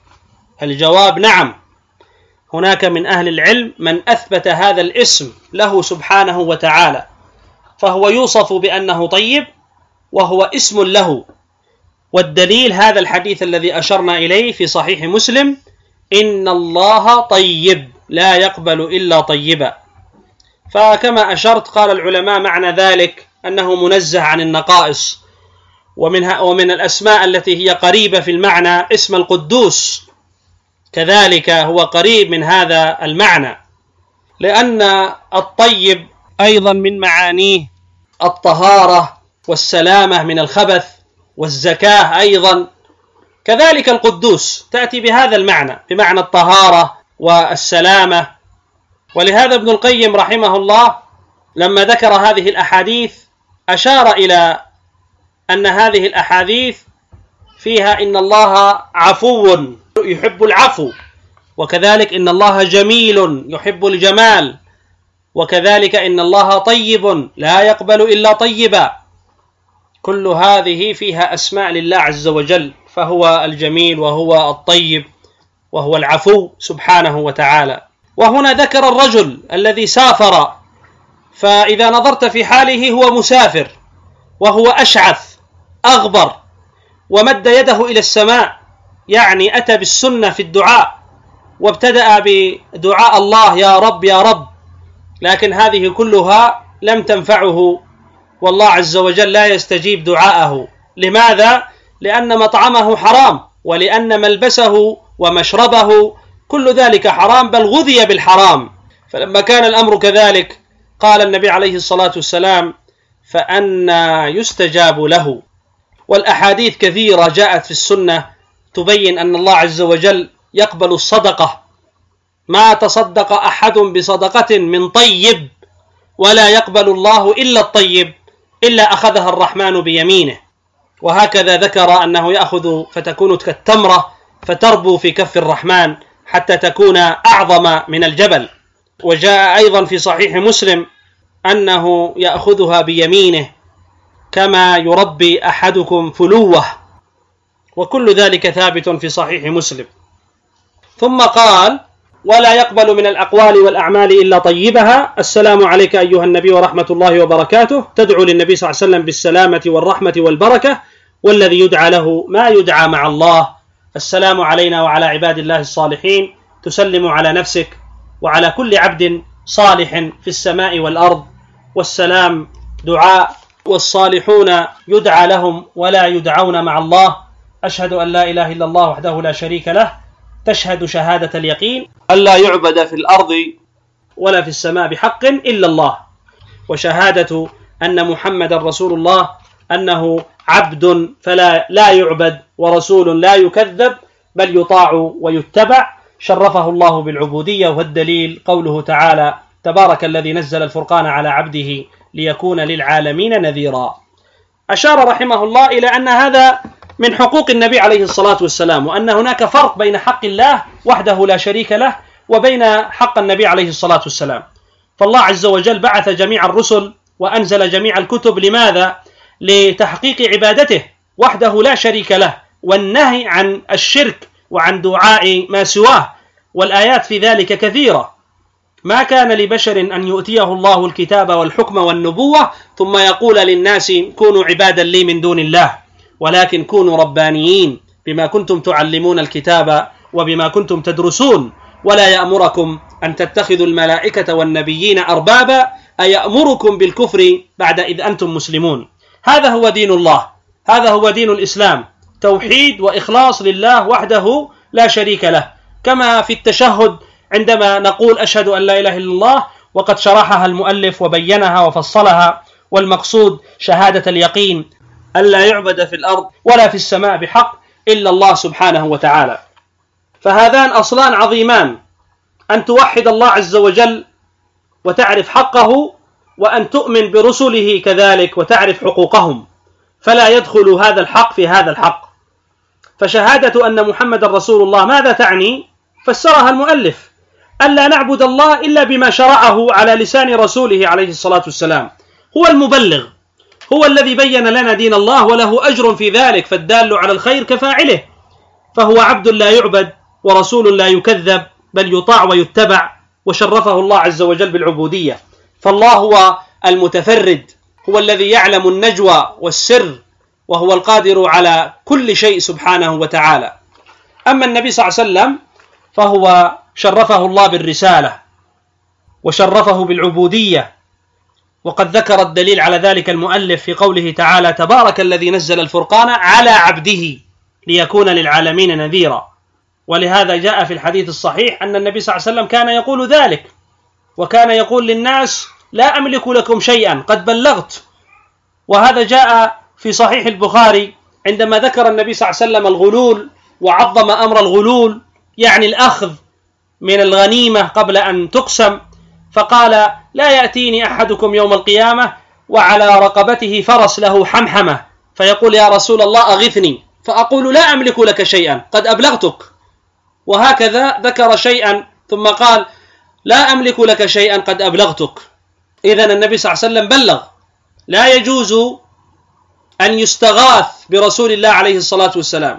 الجواب نعم. هناك من أهل العلم من أثبت هذا الاسم له سبحانه وتعالى، فهو يوصف بأنه طيب وهو اسم له. والدليل هذا الحديث الذي أشرنا إليه في صحيح مسلم: إن الله طيب لا يقبل إلا طيبا. فكما أشرت قال العلماء معنى ذلك أنه منزه عن النقائص. ومنها ومن الأسماء التي هي قريبة في المعنى اسم القدوس، كذلك هو قريب من هذا المعنى، لأن الطيب أيضا من معانيه الطهارة والسلامة من الخبث والزكاة أيضا، كذلك القدوس تأتي بهذا المعنى، بمعنى الطهارة والسلامة. ولهذا ابن القيم رحمه الله لما ذكر هذه الأحاديث أشار إلى أن هذه الأحاديث فيها إن الله عفو يحب العفو، وكذلك إن الله جميل يحب الجمال، وكذلك إن الله طيب لا يقبل إلا طيبا. كل هذه فيها أسماء لله عز وجل، فهو الجميل وهو الطيب وهو العفو سبحانه وتعالى. وهنا ذكر الرجل الذي سافر، فإذا نظرت في حاله هو مسافر وهو أشعث أغبر ومد يده إلى السماء، يعني أتى بالسنة في الدعاء وابتدأ بدعاء الله يا رب يا رب، لكن هذه كلها لم تنفعه، والله عز وجل لا يستجيب دعاءه. لماذا؟ لأن مطعمه حرام، ولأن ملبسه ومشربه كل ذلك حرام، بل غذي بالحرام. فلما كان الأمر كذلك قال النبي عليه الصلاة والسلام: فأنى يستجاب له. والأحاديث كثيرة جاءت في السنة تبين أن الله عز وجل يقبل الصدقة، ما تصدق أحد بصدقة من طيب ولا يقبل الله إلا الطيب إلا أخذها الرحمن بيمينه. وهكذا ذكر أنه يأخذ فتكون كالتمرة فتربو في كف الرحمن حتى تكون أعظم من الجبل. وجاء أيضا في صحيح مسلم أنه يأخذها بيمينه كما يربي أحدكم فلوه، وكل ذلك ثابت في صحيح مسلم. ثم قال: ولا يقبل من الأقوال والأعمال إلا طيبها. السلام عليك أيها النبي ورحمة الله وبركاته. تدعو للنبي صلى الله عليه وسلم بالسلامة والرحمة والبركة، والذي يدعى له ما يدعى مع الله، السلام علينا وعلى عباد الله الصالحين، تسلم على نفسك وعلى كل عبد صالح في السماء والأرض. والسلام دعاء، والصالحون يدعى لهم ولا يدعون مع الله. أشهد أن لا إله إلا الله وحده لا شريك له، تشهد شهادة اليقين أن لا يعبد في الأرض ولا في السماء بحق إلا الله، وشهادة أن محمد رسول الله، أنه عبد فلا لا يعبد ورسول لا يكذب بل يطاع ويتبع، شرفه الله بالعبودية. والدليل قوله تعالى: تبارك الذي نزل الفرقان على عبده ليكون للعالمين نذيرا. أشار رحمه الله إلى أن هذا من حقوق النبي عليه الصلاة والسلام، وأن هناك فرق بين حق الله وحده لا شريك له وبين حق النبي عليه الصلاة والسلام. فالله عز وجل بعث جميع الرسل وأنزل جميع الكتب، لماذا؟ لتحقيق عبادته وحده لا شريك له، والنهي عن الشرك وعن دعاء ما سواه، والآيات في ذلك كثيرة. ما كان لبشر أن يؤتيه الله الكتاب والحكم والنبوة ثم يقول للناس كونوا عبادا لي من دون الله، ولكن كونوا ربانيين بما كنتم تعلمون الكتاب وبما كنتم تدرسون، ولا يأمركم أن تتخذوا الملائكة والنبيين أربابا أيأمركم بالكفر بعد إذ أنتم مسلمون. هذا هو دين الله، هذا هو دين الإسلام، توحيد وإخلاص لله وحده لا شريك له. كما في التشهد عندما نقول أشهد أن لا إله إلا الله، وقد شرحها المؤلف وبينها وفصلها، والمقصود شهادة اليقين أن لا يعبد في الأرض ولا في السماء بحق إلا الله سبحانه وتعالى. فهذان أصلان عظيمان، أن توحد الله عز وجل وتعرف حقه، وأن تؤمن برسله كذلك وتعرف حقوقهم، فلا يدخل هذا الحق في هذا الحق. فشهادة أن محمد رسول الله ماذا تعني؟ فسرها المؤلف: ألا نعبد الله إلا بما شرعه على لسان رسوله عليه الصلاة والسلام. هو المبلغ، هو الذي بين لنا دين الله، وله أجر في ذلك، فالدال على الخير كفاعله. فهو عبد لا يعبد ورسول لا يكذب بل يطاع ويتبع، وشرفه الله عز وجل بالعبودية. فالله هو المتفرد، هو الذي يعلم النجوى والسر، وهو القادر على كل شيء سبحانه وتعالى. أما النبي صلى الله عليه وسلم فهو شرفه الله بالرسالة وشرفه بالعبودية، وقد ذكر الدليل على ذلك المؤلف في قوله تعالى: تبارك الذي نزل الفرقان على عبده ليكون للعالمين نذيرا. ولهذا جاء في الحديث الصحيح أن النبي صلى الله عليه وسلم كان يقول ذلك، وكان يقول للناس: لا أملك لكم شيئا قد بلغت. وهذا جاء في صحيح البخاري عندما ذكر النبي صلى الله عليه وسلم الغلول وعظم أمر الغلول، يعني الأخذ من الغنيمة قبل أن تقسم، فقال: لا يأتيني أحدكم يوم القيامة وعلى رقبته فرس له حمحمة فيقول: يا رسول الله أغثني، فأقول: لا أملك لك شيئا قد أبلغتك. وهكذا ذكر شيئا ثم قال: لا أملك لك شيئا قد أبلغتك. إذن النبي صلى الله عليه وسلم بلغ. لا يجوز أن يستغاث برسول الله عليه الصلاة والسلام،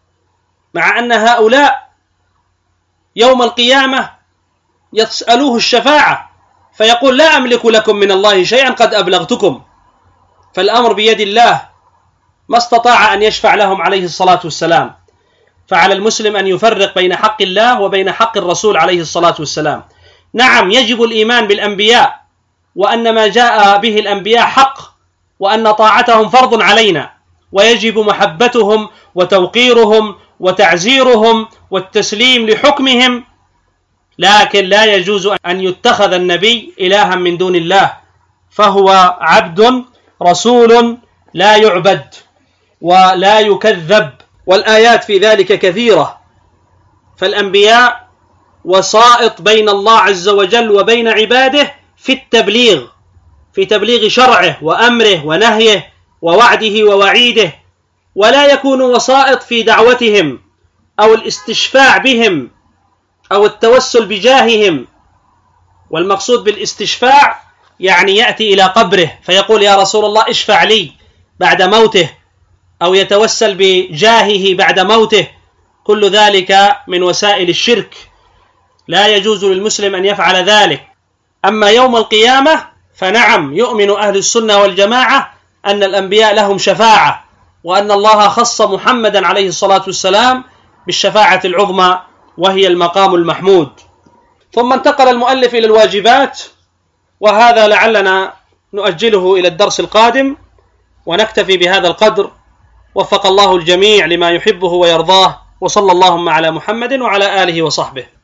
مع أن هؤلاء يوم القيامة يسألوه الشفاعة فيقول: لا أملك لكم من الله شيئا قد أبلغتكم. فالأمر بيد الله، ما استطاع أن يشفع لهم عليه الصلاة والسلام. فعلى المسلم أن يفرق بين حق الله وبين حق الرسول عليه الصلاة والسلام. نعم، يجب الإيمان بالأنبياء، وأن ما جاء به الأنبياء حق، وأن طاعتهم فرض علينا، ويجب محبتهم وتوقيرهم وتعزيرهم والتسليم لحكمهم، لكن لا يجوز أن يتخذ النبي إلها من دون الله، فهو عبد رسول لا يعبد ولا يكذب. والآيات في ذلك كثيرة. فالأنبياء وسائط بين الله عز وجل وبين عباده في التبليغ، في تبليغ شرعه وأمره ونهيه ووعده ووعيده، ولا يكون وسائط في دعوتهم أو الاستشفاع بهم أو التوسل بجاههم. والمقصود بالاستشفاع يعني يأتي إلى قبره فيقول: يا رسول الله اشفع لي بعد موته، أو يتوسل بجاهه بعد موته. كل ذلك من وسائل الشرك، لا يجوز للمسلم أن يفعل ذلك. أما يوم القيامة فنعم، يؤمن أهل السنة والجماعة أن الأنبياء لهم شفاعة، وأن الله خص محمدا عليه الصلاة والسلام بالشفاعة العظمى وهي المقام المحمود. ثم انتقل المؤلف إلى الواجبات، وهذا لعلنا نؤجله إلى الدرس القادم، ونكتفي بهذا القدر. وفق الله الجميع لما يحبه ويرضاه، وصلى اللهم على محمد وعلى آله وصحبه.